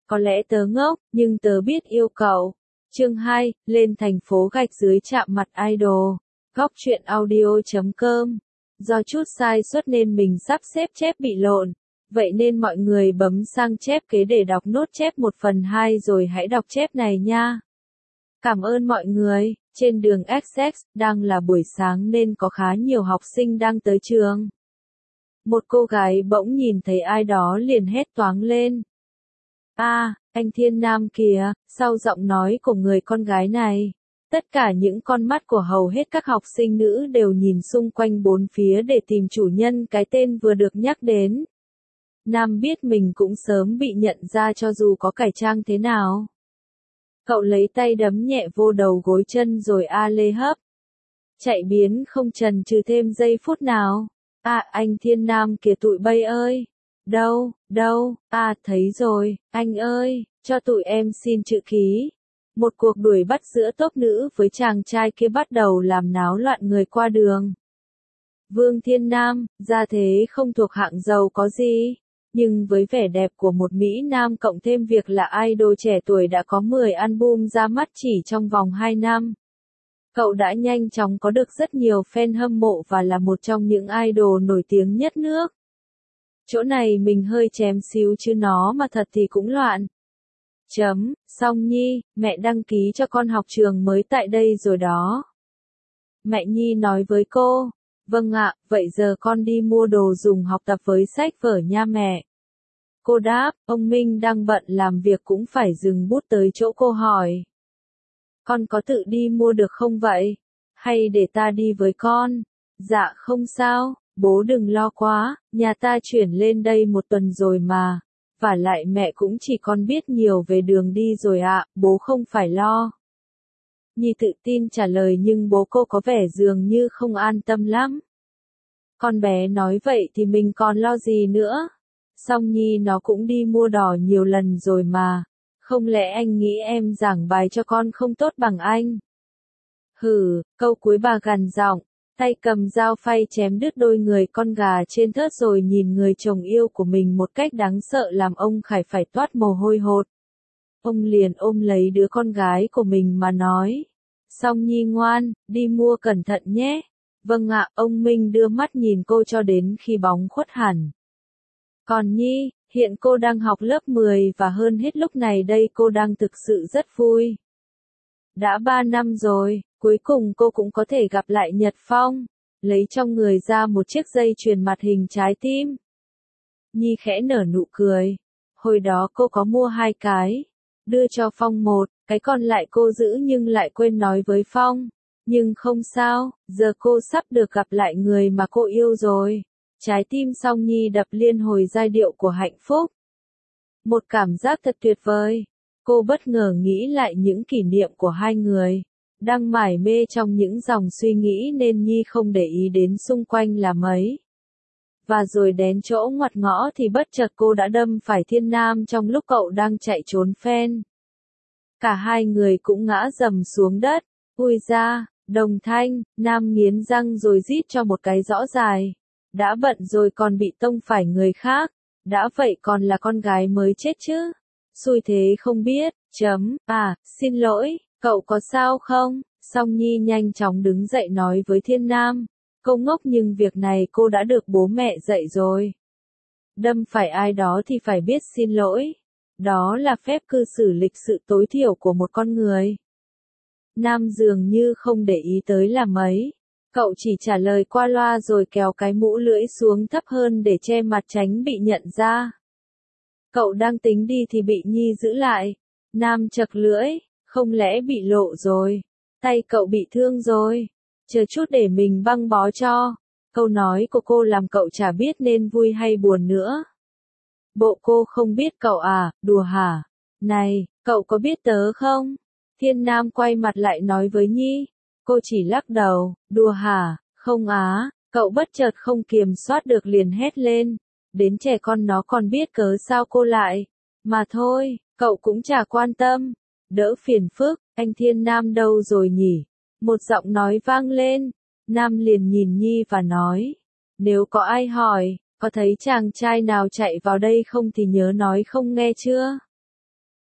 Có lẽ tớ ngốc, nhưng tớ biết yêu cậu. Chương 2, lên thành phố gạch dưới chạm mặt idol. Góc truyện audio.com. Do chút sai suất nên mình sắp xếp chép bị lộn. Vậy nên mọi người bấm sang chép kế để đọc nốt chép 1/2 rồi hãy đọc chép này nha. Cảm ơn mọi người. Trên đường XX, đang là buổi sáng nên có khá nhiều học sinh đang tới trường. Một cô gái bỗng nhìn thấy ai đó liền hét toáng lên. Anh Thiên Nam kìa, sau giọng nói của người con gái này. Tất cả những con mắt của hầu hết các học sinh nữ đều nhìn xung quanh bốn phía để tìm chủ nhân cái tên vừa được nhắc đến. Nam biết mình cũng sớm bị nhận ra cho dù có cải trang thế nào. Cậu lấy tay đấm nhẹ vô đầu gối chân rồi lê hấp. Chạy biến không chần chừ thêm giây phút nào. Anh Thiên Nam kìa tụi bay ơi. Đâu, thấy rồi, anh ơi, cho tụi em xin chữ ký. Một cuộc đuổi bắt giữa tốp nữ với chàng trai kia bắt đầu làm náo loạn người qua đường. Vương Thiên Nam, ra thế không thuộc hạng giàu có gì, nhưng với vẻ đẹp của một Mỹ Nam cộng thêm việc là idol trẻ tuổi đã có 10 album ra mắt chỉ trong vòng 2 năm. Cậu đã nhanh chóng có được rất nhiều fan hâm mộ và là một trong những idol nổi tiếng nhất nước. Chỗ này mình hơi chém xíu chứ nó mà thật thì cũng loạn. Song Nhi, mẹ đăng ký cho con học trường mới tại đây rồi đó. Mẹ Nhi nói với cô. Vâng ạ, vậy giờ con đi mua đồ dùng học tập với sách vở nha mẹ. Cô đáp, ông Minh đang bận làm việc cũng phải dừng bút tới chỗ cô hỏi. Con có tự đi mua được không vậy? Hay để ta đi với con? Dạ không sao, bố đừng lo quá, nhà ta chuyển lên đây 1 tuần rồi mà. Vả lại mẹ cũng chỉ con biết nhiều về đường đi rồi ạ, bố không phải lo. Nhi tự tin trả lời nhưng bố cô có vẻ dường như không an tâm lắm. Con bé nói vậy thì mình còn lo gì nữa. Song Nhi nó cũng đi mua đỏ nhiều lần rồi mà. Không lẽ anh nghĩ em giảng bài cho con không tốt bằng anh? Câu cuối bà gằn giọng, tay cầm dao phay chém đứt đôi người con gà trên thớt rồi nhìn người chồng yêu của mình một cách đáng sợ làm ông Khải phải toát mồ hôi hột. Ông liền ôm lấy đứa con gái của mình mà nói. Song Nhi ngoan, đi mua cẩn thận nhé. Vâng ạ, ông Minh đưa mắt nhìn cô cho đến khi bóng khuất hẳn. Còn Nhi, hiện cô đang học lớp 10 và hơn hết lúc này đây cô đang thực sự rất vui. Đã 3 năm rồi, cuối cùng cô cũng có thể gặp lại Nhật Phong, lấy trong người ra một chiếc dây chuyền mặt hình trái tim. Nhi khẽ nở nụ cười. Hồi đó cô có mua 2 cái, đưa cho Phong 1, cái còn lại cô giữ nhưng lại quên nói với Phong. Nhưng không sao, giờ cô sắp được gặp lại người mà cô yêu rồi. Trái tim Song Nhi đập liên hồi giai điệu của hạnh phúc. Một cảm giác thật tuyệt vời. Cô bất ngờ nghĩ lại những kỷ niệm của hai người. Đang mải mê trong những dòng suy nghĩ nên Nhi không để ý đến xung quanh là mấy. Và rồi đến chỗ ngoặt ngõ thì bất chợt cô đã đâm phải Thiên Nam trong lúc cậu đang chạy trốn fan. Cả hai người cũng ngã rầm xuống đất. Ui da, Đồng Thanh, Nam nghiến răng rồi rít cho một cái rõ dài. Đã bận rồi còn bị tông phải người khác. Đã vậy còn là con gái mới chết chứ. Xui thế không biết. Xin lỗi, cậu có sao không? Song Nhi nhanh chóng đứng dậy nói với Thiên Nam. Cô ngốc nhưng việc này cô đã được bố mẹ dạy rồi. Đâm phải ai đó thì phải biết xin lỗi. Đó là phép cư xử lịch sự tối thiểu của một con người. Nam dường như không để ý tới là mấy. Cậu chỉ trả lời qua loa rồi kéo cái mũ lưỡi xuống thấp hơn để che mặt tránh bị nhận ra. Cậu đang tính đi thì bị Nhi giữ lại. Nam chật lưỡi, không lẽ bị lộ rồi. Tay cậu bị thương rồi. Chờ chút để mình băng bó cho. Câu nói của cô làm cậu chả biết nên vui hay buồn nữa. Bộ cô không biết cậu à, đùa hả? Này, cậu có biết tớ không? Thiên Nam quay mặt lại nói với Nhi. Cô chỉ lắc đầu, đùa hả, không á, cậu bất chợt không kiềm soát được liền hét lên. Đến trẻ con nó còn biết cớ sao cô lại. Mà thôi, cậu cũng chả quan tâm. Đỡ phiền phức, anh Thiên Nam đâu rồi nhỉ? Một giọng nói vang lên. Nam liền nhìn Nhi và nói. Nếu có ai hỏi, có thấy chàng trai nào chạy vào đây không thì nhớ nói không nghe chưa?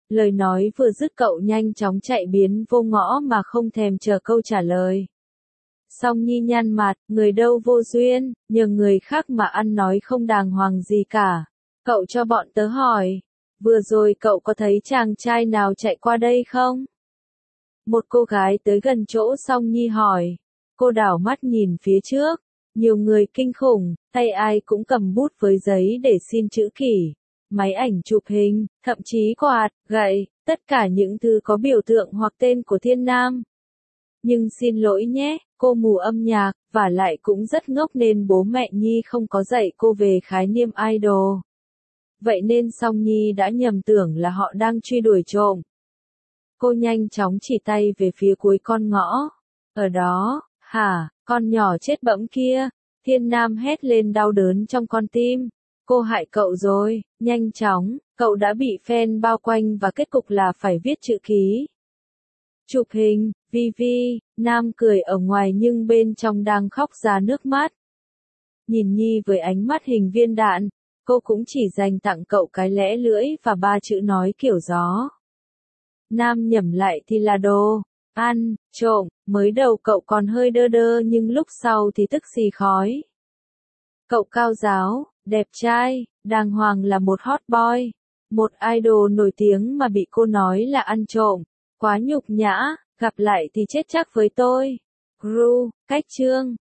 Lời nói vừa dứt cậu nhanh chóng chạy biến vô ngõ mà không thèm chờ câu trả lời. Song Nhi nhăn mặt, người đâu vô duyên, nhờ người khác mà ăn nói không đàng hoàng gì cả. Cậu cho bọn tớ hỏi, vừa rồi cậu có thấy chàng trai nào chạy qua đây không? Một cô gái tới gần chỗ Song Nhi hỏi. Cô đảo mắt nhìn phía trước, nhiều người kinh khủng, tay ai cũng cầm bút với giấy để xin chữ kỷ, máy ảnh chụp hình, thậm chí quạt, gậy, tất cả những thứ có biểu tượng hoặc tên của Thiên Nam. Nhưng xin lỗi nhé, cô mù âm nhạc, và lại cũng rất ngốc nên bố mẹ Nhi không có dạy cô về khái niệm idol. Vậy nên Song Nhi đã nhầm tưởng là họ đang truy đuổi trộm. Cô nhanh chóng chỉ tay về phía cuối con ngõ. Ở đó, hả, con nhỏ chết bẫm kia. Thiên Nam hét lên đau đớn trong con tim. Cô hại cậu rồi, nhanh chóng, cậu đã bị fan bao quanh và kết cục là phải viết chữ ký. Chụp hình, Vi, Nam cười ở ngoài nhưng bên trong đang khóc ra nước mắt. Nhìn Nhi với ánh mắt hình viên đạn, cô cũng chỉ dành tặng cậu cái lẽ lưỡi và 3 chữ nói kiểu gió. Nam nhẩm lại thì là đồ, ăn, trộm, mới đầu cậu còn hơi đơ đơ nhưng lúc sau thì tức xì khói. Cậu cao giáo, đẹp trai, đàng hoàng là một hot boy, một idol nổi tiếng mà bị cô nói là ăn trộm, quá nhục nhã, gặp lại thì chết chắc với tôi. Gru, cách chương.